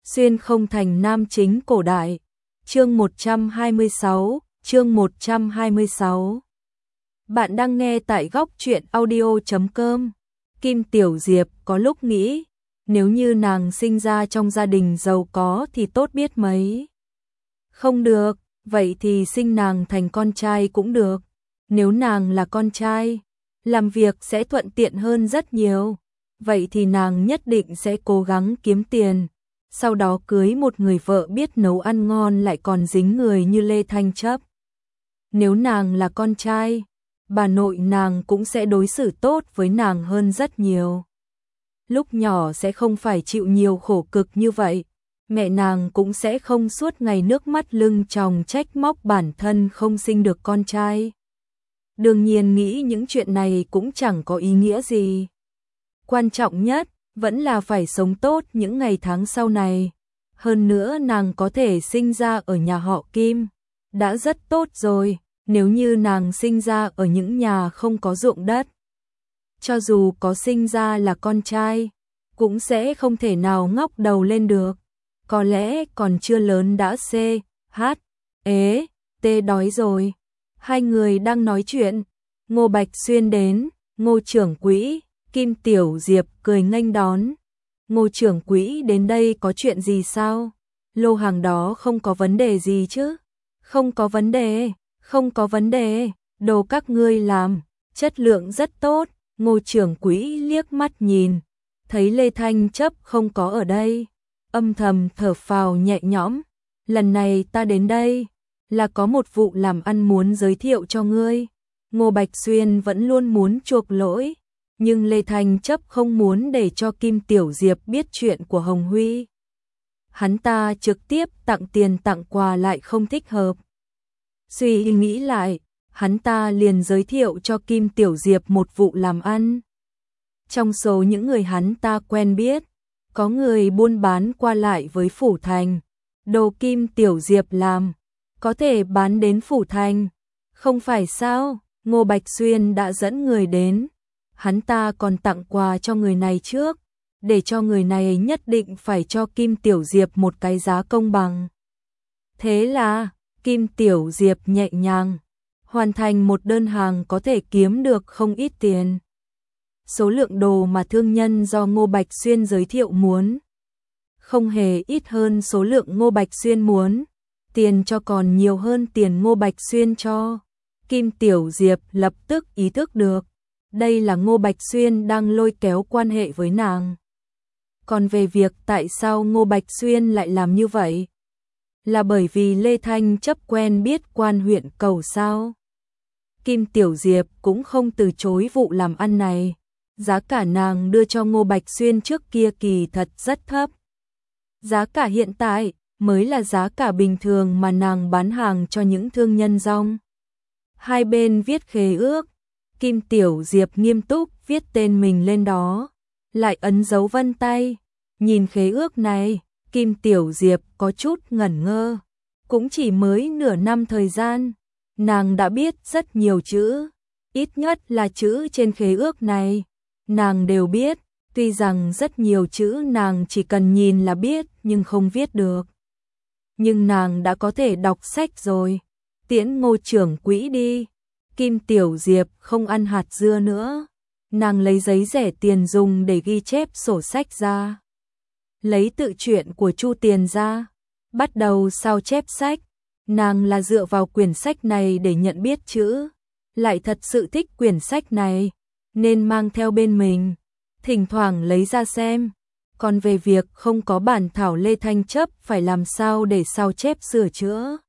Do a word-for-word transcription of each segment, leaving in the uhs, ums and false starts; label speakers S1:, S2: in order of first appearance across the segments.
S1: Xuyên không thành nam chính cổ đại. Chương một trăm hai mươi sáu, chương một trăm hai mươi sáu. Bạn đang nghe tại góc truyện audio chấm com. Kim Tiểu Diệp có lúc nghĩ, nếu như nàng sinh ra trong gia đình giàu có thì tốt biết mấy. Không được, vậy thì sinh nàng thành con trai cũng được. Nếu nàng là con trai, làm việc sẽ thuận tiện hơn rất nhiều. Vậy thì nàng nhất định sẽ cố gắng kiếm tiền, sau đó cưới một người vợ biết nấu ăn ngon lại còn dính người như Lê Thanh Chấp. Nếu nàng là con trai, bà nội nàng cũng sẽ đối xử tốt với nàng hơn rất nhiều. Lúc nhỏ sẽ không phải chịu nhiều khổ cực như vậy, mẹ nàng cũng sẽ không suốt ngày nước mắt lưng tròng trách móc bản thân không sinh được con trai. Đương nhiên nghĩ những chuyện này cũng chẳng có ý nghĩa gì. Quan trọng nhất vẫn là phải sống tốt những ngày tháng sau này. Hơn nữa nàng có thể sinh ra ở nhà họ Kim, đã rất tốt rồi. Nếu như nàng sinh ra ở những nhà không có ruộng đất, cho dù có sinh ra là con trai, cũng sẽ không thể nào ngóc đầu lên được. Có lẽ còn chưa lớn đã C, H, ế, T đói rồi. Hai người đang nói chuyện, Ngô Bạch Xuyên đến, Ngô trưởng quỹ, Kim Tiểu Diệp cười nghênh đón. Ngô trưởng quỹ đến đây có chuyện gì sao? Lô hàng đó không có vấn đề gì chứ? Không có vấn đề, không có vấn đề, đồ các ngươi làm, chất lượng rất tốt. Ngô trưởng quỹ liếc mắt nhìn, thấy Lê Thanh Chấp không có ở đây, âm thầm thở phào nhẹ nhõm. Lần này ta đến đây là có một vụ làm ăn muốn giới thiệu cho ngươi. Ngô Bạch Xuyên vẫn luôn muốn chuộc lỗi, nhưng Lê Thanh Chấp không muốn để cho Kim Tiểu Diệp biết chuyện của Hồng Huy. Hắn ta trực tiếp tặng tiền tặng quà lại không thích hợp. Suy nghĩ lại, hắn ta liền giới thiệu cho Kim Tiểu Diệp một vụ làm ăn. Trong số những người hắn ta quen biết, có người buôn bán qua lại với Phủ Thành. Đồ Kim Tiểu Diệp làm, có thể bán đến Phủ Thành. Không phải sao? Ngô Bạch Xuyên đã dẫn người đến. Hắn ta còn tặng quà cho người này trước, để cho người này nhất định phải cho Kim Tiểu Diệp một cái giá công bằng. Thế là, Kim Tiểu Diệp nhẹ nhàng hoàn thành một đơn hàng có thể kiếm được không ít tiền. Số lượng đồ mà thương nhân do Ngô Bạch Xuyên giới thiệu muốn không hề ít hơn số lượng Ngô Bạch Xuyên muốn, tiền cho còn nhiều hơn tiền Ngô Bạch Xuyên cho. Kim Tiểu Diệp lập tức ý thức được, đây là Ngô Bạch Xuyên đang lôi kéo quan hệ với nàng. Còn về việc tại sao Ngô Bạch Xuyên lại làm như vậy, là bởi vì Lê Thanh Chấp quen biết quan huyện Cầu sao? Kim Tiểu Diệp cũng không từ chối vụ làm ăn này. Giá cả nàng đưa cho Ngô Bạch Xuyên trước kia kỳ thật rất thấp. Giá cả hiện tại mới là giá cả bình thường mà nàng bán hàng cho những thương nhân rong. Hai bên viết khế ước, Kim Tiểu Diệp nghiêm túc viết tên mình lên đó, lại ấn dấu vân tay. Nhìn khế ước này, Kim Tiểu Diệp có chút ngẩn ngơ. Cũng chỉ mới nửa năm thời gian, nàng đã biết rất nhiều chữ, ít nhất là chữ trên khế ước này. Nàng đều biết, tuy rằng rất nhiều chữ nàng chỉ cần nhìn là biết nhưng không viết được. Nhưng nàng đã có thể đọc sách rồi. Tiễn Ngô trưởng quỹ đi. Kim Tiểu Diệp không ăn hạt dưa nữa. Nàng lấy giấy rẻ tiền dùng để ghi chép sổ sách ra. Lấy tự truyện của Chu Tiền ra. Bắt đầu sao chép sách. Nàng là dựa vào quyển sách này để nhận biết chữ. Lại thật sự thích quyển sách này, nên mang theo bên mình, thỉnh thoảng lấy ra xem. Còn về việc không có bản thảo Lê Thanh Chấp phải làm sao để sao chép sửa chữa,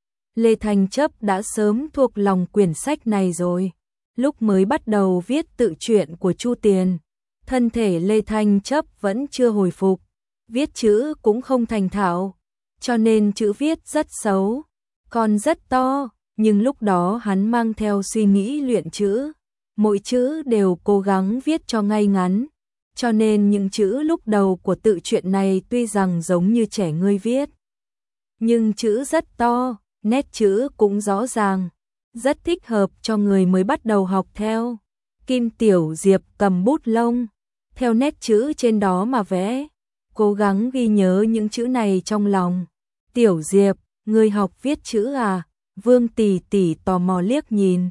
S1: Lê Thanh Chấp đã sớm thuộc lòng quyển sách này rồi. Lúc mới bắt đầu viết tự truyện của Chu Tiền, thân thể Lê Thanh Chấp vẫn chưa hồi phục, viết chữ cũng không thành thạo, cho nên chữ viết rất xấu, còn rất to. Nhưng lúc đó hắn mang theo suy nghĩ luyện chữ, mỗi chữ đều cố gắng viết cho ngay ngắn, cho nên những chữ lúc đầu của tự truyện này tuy rằng giống như trẻ ngươi viết, nhưng chữ rất to, nét chữ cũng rõ ràng, rất thích hợp cho người mới bắt đầu học theo. Kim Tiểu Diệp cầm bút lông, theo nét chữ trên đó mà vẽ, cố gắng ghi nhớ những chữ này trong lòng. Tiểu Diệp, ngươi học viết chữ à? Vương tỷ tỷ tò mò liếc nhìn.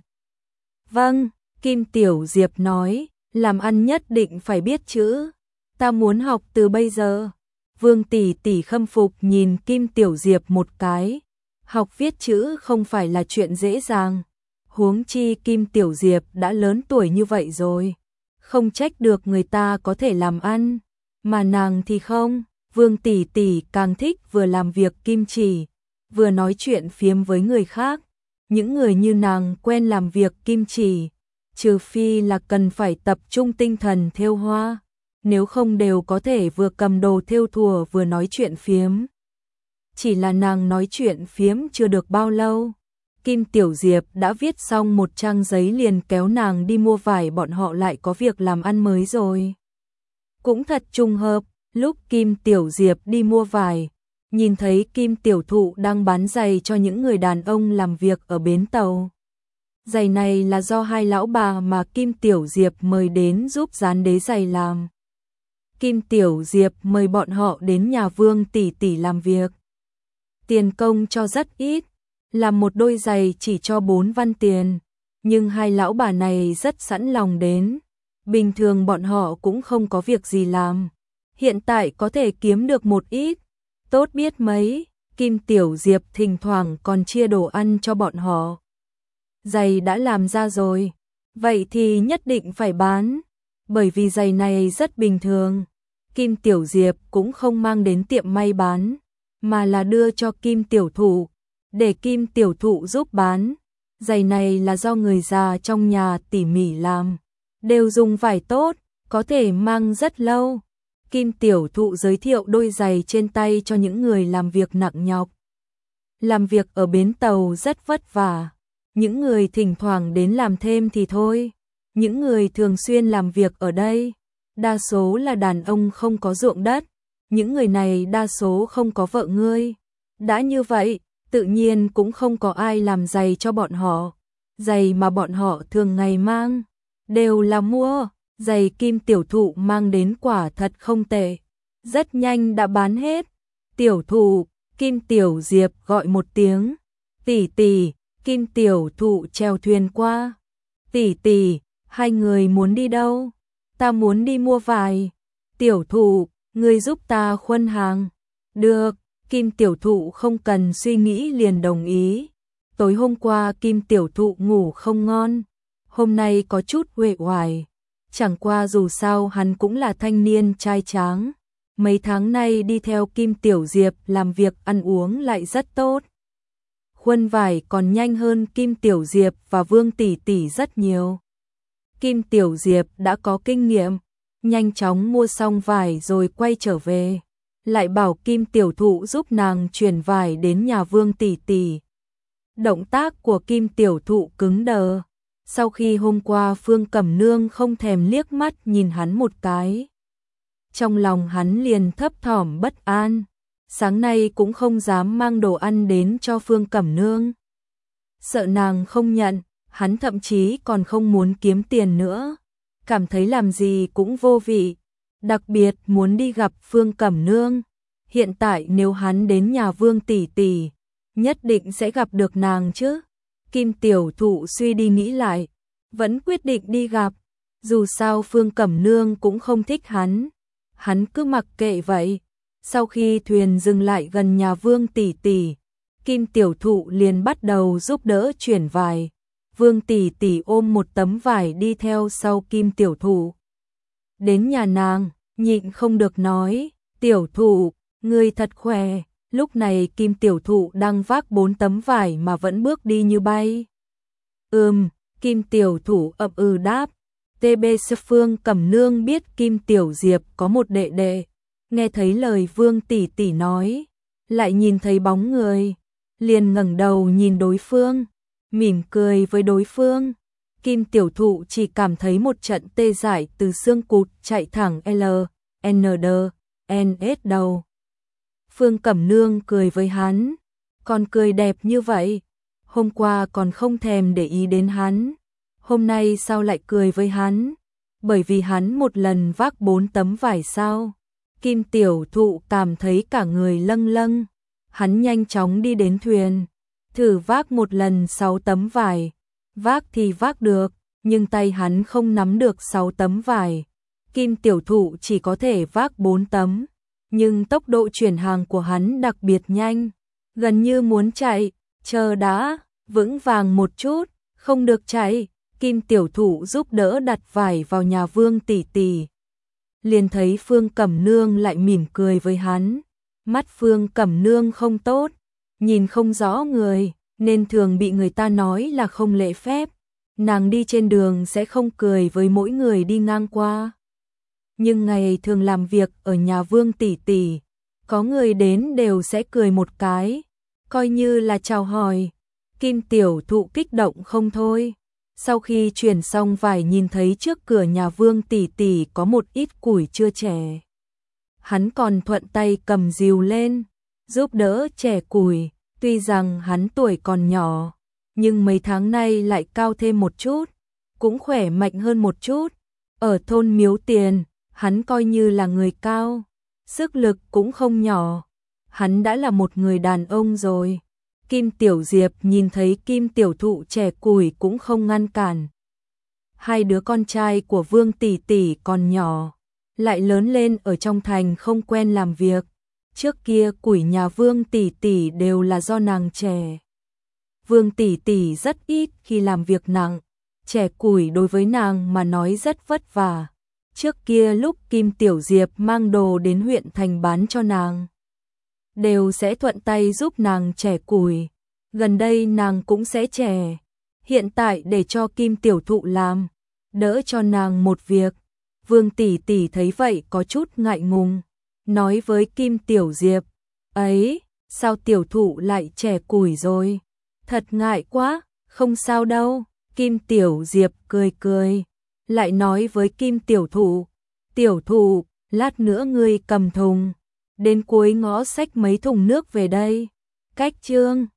S1: Vâng, Kim Tiểu Diệp nói, làm ăn nhất định phải biết chữ. Ta muốn học từ bây giờ. Vương tỷ tỷ khâm phục nhìn Kim Tiểu Diệp một cái. Học viết chữ không phải là chuyện dễ dàng. Huống chi Kim Tiểu Diệp đã lớn tuổi như vậy rồi. Không trách được người ta có thể làm ăn. Mà nàng thì không. Vương tỷ tỷ càng thích vừa làm việc kim chỉ, vừa nói chuyện phiếm với người khác. Những người như nàng quen làm việc kim chỉ, trừ phi là cần phải tập trung tinh thần thêu hoa, nếu không đều có thể vừa cầm đồ thêu thùa vừa nói chuyện phiếm. Chỉ là nàng nói chuyện phiếm chưa được bao lâu, Kim Tiểu Diệp đã viết xong một trang giấy liền kéo nàng đi mua vải, bọn họ lại có việc làm ăn mới rồi. Cũng thật trùng hợp, lúc Kim Tiểu Diệp đi mua vải, nhìn thấy Kim Tiểu Thụ đang bán giày cho những người đàn ông làm việc ở bến tàu. Giày này là do hai lão bà mà Kim Tiểu Diệp mời đến giúp dán đế giày làm. Kim Tiểu Diệp mời bọn họ đến nhà Vương tỷ tỷ làm việc. Tiền công cho rất ít, làm một đôi giày chỉ cho bốn văn tiền, nhưng hai lão bà này rất sẵn lòng đến. Bình thường bọn họ cũng không có việc gì làm, hiện tại có thể kiếm được một ít, tốt biết mấy. Kim Tiểu Diệp thỉnh thoảng còn chia đồ ăn cho bọn họ. Giày đã làm ra rồi, vậy thì nhất định phải bán, bởi vì giày này rất bình thường. Kim Tiểu Diệp cũng không mang đến tiệm may bán, mà là đưa cho Kim Tiểu Thụ, để Kim Tiểu Thụ giúp bán. Giày này là do người già trong nhà tỉ mỉ làm, đều dùng vải tốt, có thể mang rất lâu. Kim Tiểu Thụ giới thiệu đôi giày trên tay cho những người làm việc nặng nhọc. Làm việc ở bến tàu rất vất vả, những người thỉnh thoảng đến làm thêm thì thôi. Những người thường xuyên làm việc ở đây, đa số là đàn ông không có ruộng đất, những người này đa số không có vợ ngươi. Đã như vậy, tự nhiên cũng không có ai làm giày cho bọn họ. Giày mà bọn họ thường ngày mang, đều là mua. Giày Kim Tiểu Thụ mang đến quả thật không tệ, rất nhanh đã bán hết. Tiểu Thụ, Kim Tiểu Diệp gọi một tiếng. Tỷ tỷ, Kim Tiểu Thụ chèo thuyền qua. Tỷ tỷ, hai người muốn đi đâu? Ta muốn đi mua vải. Tiểu Thụ, ngươi giúp ta khuân hàng. Được, Kim Tiểu Thụ không cần suy nghĩ liền đồng ý. Tối hôm qua Kim Tiểu Thụ ngủ không ngon, hôm nay có chút uể oải. Chẳng qua dù sao hắn cũng là thanh niên trai tráng, mấy tháng nay đi theo Kim Tiểu Diệp làm việc ăn uống lại rất tốt. Khuân vải còn nhanh hơn Kim Tiểu Diệp và Vương tỷ tỷ rất nhiều. Kim Tiểu Diệp đã có kinh nghiệm, nhanh chóng mua xong vải rồi quay trở về, lại bảo Kim Tiểu Thụ giúp nàng chuyển vải đến nhà Vương tỷ tỷ. Động tác của Kim Tiểu Thụ cứng đờ. Sau khi hôm qua Phương Cẩm Nương không thèm liếc mắt nhìn hắn một cái, trong lòng hắn liền thấp thỏm bất an, sáng nay cũng không dám mang đồ ăn đến cho Phương Cẩm Nương. Sợ nàng không nhận, hắn thậm chí còn không muốn kiếm tiền nữa, cảm thấy làm gì cũng vô vị, đặc biệt muốn đi gặp Phương Cẩm Nương. Hiện tại nếu hắn đến nhà Vương tỷ tỷ, nhất định sẽ gặp được nàng chứ. Kim Tiểu Thụ suy đi nghĩ lại, vẫn quyết định đi gặp. Dù sao Phương Cẩm Nương cũng không thích hắn, hắn cứ mặc kệ vậy. Sau khi thuyền dừng lại gần nhà Vương tỷ tỷ, Kim Tiểu Thụ liền bắt đầu giúp đỡ chuyển vải. Vương tỷ tỷ ôm một tấm vải đi theo sau Kim Tiểu Thụ. Đến nhà nàng, nhịn không được nói, Tiểu Thụ, ngươi thật khỏe. Lúc này Kim Tiểu Thụ đang vác bốn tấm vải mà vẫn bước đi như bay. Ừm, Kim Tiểu Thụ ậm ừ đáp. tê bê Phương Cẩm Nương biết Kim Tiểu Diệp có một đệ đệ, nghe thấy lời Vương tỷ tỷ nói, lại nhìn thấy bóng người, liền ngẩng đầu nhìn đối phương, mỉm cười với đối phương. Kim Tiểu Thụ chỉ cảm thấy một trận tê dại từ xương cụt chạy thẳng L, N D, N S đầu. Phương Cẩm Nương cười với hắn, còn cười đẹp như vậy, hôm qua còn không thèm để ý đến hắn, hôm nay sao lại cười với hắn, bởi vì hắn một lần vác bốn tấm vải sao? Kim Tiểu Thụ cảm thấy cả người lâng lâng, hắn nhanh chóng đi đến thuyền, thử vác một lần sáu tấm vải, vác thì vác được, nhưng tay hắn không nắm được sáu tấm vải. Kim Tiểu Thụ chỉ có thể vác bốn tấm, nhưng tốc độ chuyển hàng của hắn đặc biệt nhanh, gần như muốn chạy. Chờ đã, vững vàng một chút, không được chạy. Kim Tiểu Thụ giúp đỡ đặt vải vào nhà Vương tỷ tỷ. Liền thấy Phương Cẩm Nương lại mỉm cười với hắn. Mắt Phương Cẩm Nương không tốt, nhìn không rõ người, nên thường bị người ta nói là không lễ phép. Nàng đi trên đường sẽ không cười với mỗi người đi ngang qua. Nhưng ngày thường làm việc ở nhà Vương tỷ tỷ, có người đến đều sẽ cười một cái, coi như là chào hỏi. Kim Tiểu Thụ kích động không thôi. Sau khi chuyển xong vải nhìn thấy trước cửa nhà Vương tỷ tỷ có một ít củi chưa chẻ. Hắn còn thuận tay cầm rìu lên, giúp đỡ chẻ củi. Tuy rằng hắn tuổi còn nhỏ, nhưng mấy tháng nay lại cao thêm một chút, cũng khỏe mạnh hơn một chút. Ở thôn Miếu Tiền, hắn coi như là người cao, sức lực cũng không nhỏ. Hắn đã là một người đàn ông rồi. Kim Tiểu Diệp nhìn thấy Kim Tiểu Thụ chẻ củi cũng không ngăn cản. Hai đứa con trai của Vương tỷ tỷ còn nhỏ, lại lớn lên ở trong thành không quen làm việc. Trước kia củi nhà Vương tỷ tỷ đều là do nàng chẻ. Vương tỷ tỷ rất ít khi làm việc nặng, chẻ củi đối với nàng mà nói rất vất vả. Trước kia lúc Kim Tiểu Diệp mang đồ đến huyện thành bán cho nàng, đều sẽ thuận tay giúp nàng chẻ củi. Gần đây nàng cũng sẽ chẻ. Hiện tại để cho Kim Tiểu Thụ làm, đỡ cho nàng một việc. Vương tỷ tỷ thấy vậy có chút ngại ngùng, nói với Kim Tiểu Diệp, ấy, sao Tiểu Thụ lại chẻ củi rồi? Thật ngại quá, không sao đâu. Kim Tiểu Diệp cười cười, lại nói với Kim Tiểu Thụ, Tiểu Thụ, lát nữa ngươi cầm thùng, đến cuối ngõ xách mấy thùng nước về đây. Cách chương